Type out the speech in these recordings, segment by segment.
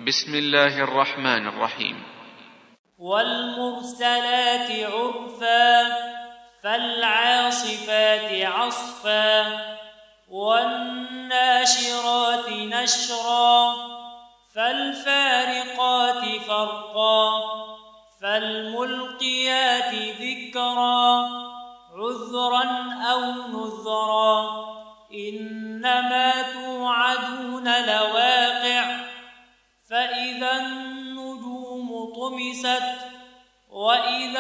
بسم الله الرحمن الرحيم. والمرسلات عرفا فالعاصفات عصفا والناشرات نشرا فالفارقات فرقا فالملقيات ذكرا عذرا أو نذرا إنما توعدون لواقع فإذا النجوم طمست وإذا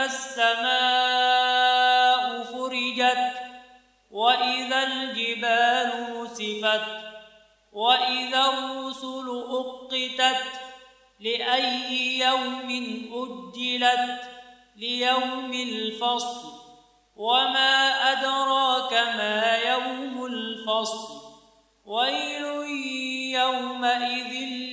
السماء فرجت وإذا الجبال نسفت وإذا الرسل أقتت لأي يوم أجلت ليوم الفصل وما أدراك ما يوم الفصل ويل يومئذ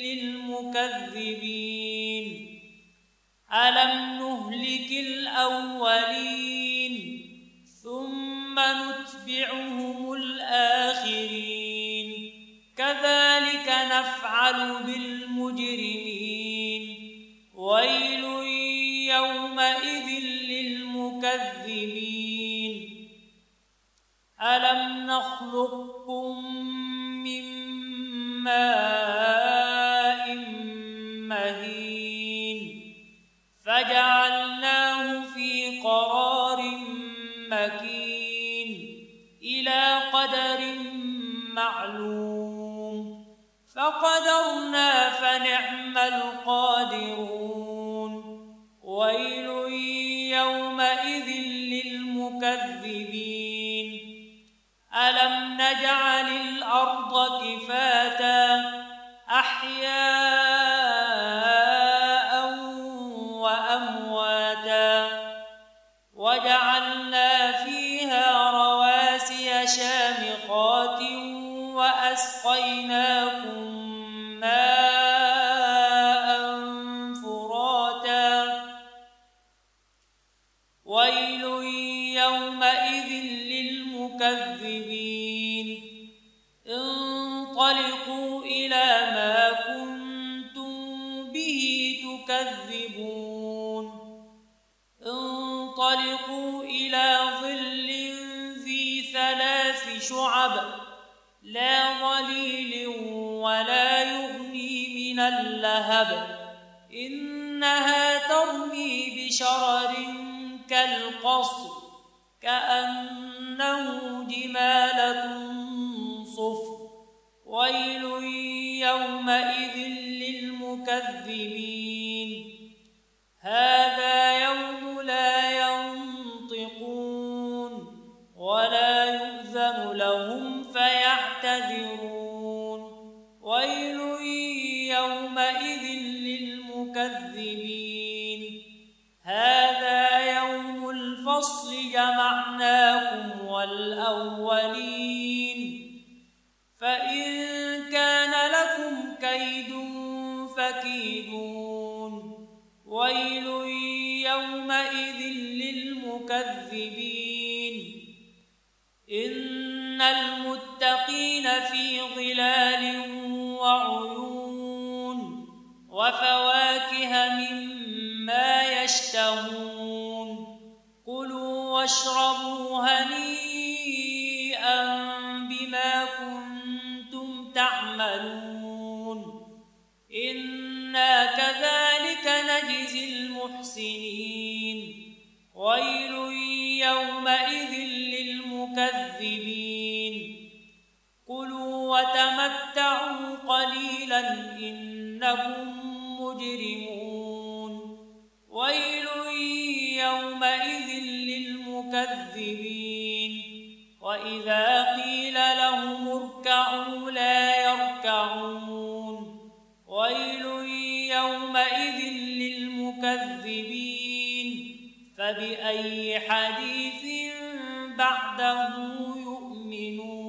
للمكذبين ألم نهلك الأولين ثم نتبعهم الآخرين كذلك نفعل بالمجرمين ويل يومئذ للمكذبين ألم نخلقكم من ماء مهين فجعلناه في قرار مكين إلى قدر معلوم فقدرنا فنعم القادرون ويل يومئذ للمكذبين ألم نجعل الأرض كفاتا أحياء وأمواتا وجعلنا فيها رواسي شامخات وأسقيناكم ماء فراتا ويل يومئذ للمكذبين انطلقوا إلى ما كنتم به تكذبون انطلقوا إلى ظل ذي 3 شعب لا ظليل ولا يغني من اللهب إنها ترمي بشرر كالقصر كأنه جمالة صفر ويل يومئذ للمكذبين هذا يوم لا ينطقون ولا يؤذن لهم فيعتذرون ويل يومئذ للمكذبين هذا يوم الفصل جمعناكم والأولين فإن كان لكم كيد فكيدون ويل يومئذ للمكذبين إن المتقين في ظلال وعيون وفواكه مما يشتهون كلوا واشربوا هنيئا بما كنتم تعملون إنا كذلك نجزي المحسنين ويل يومئذ للمكذبين كلوا وتمتعوا قليلا إنكم مجرمون ويل يومئذ للمكذبين وإذا قيل لهم اركعوا لا يركعون ويل يومئذ للمكذبين فبأي حديث بعده يؤمنون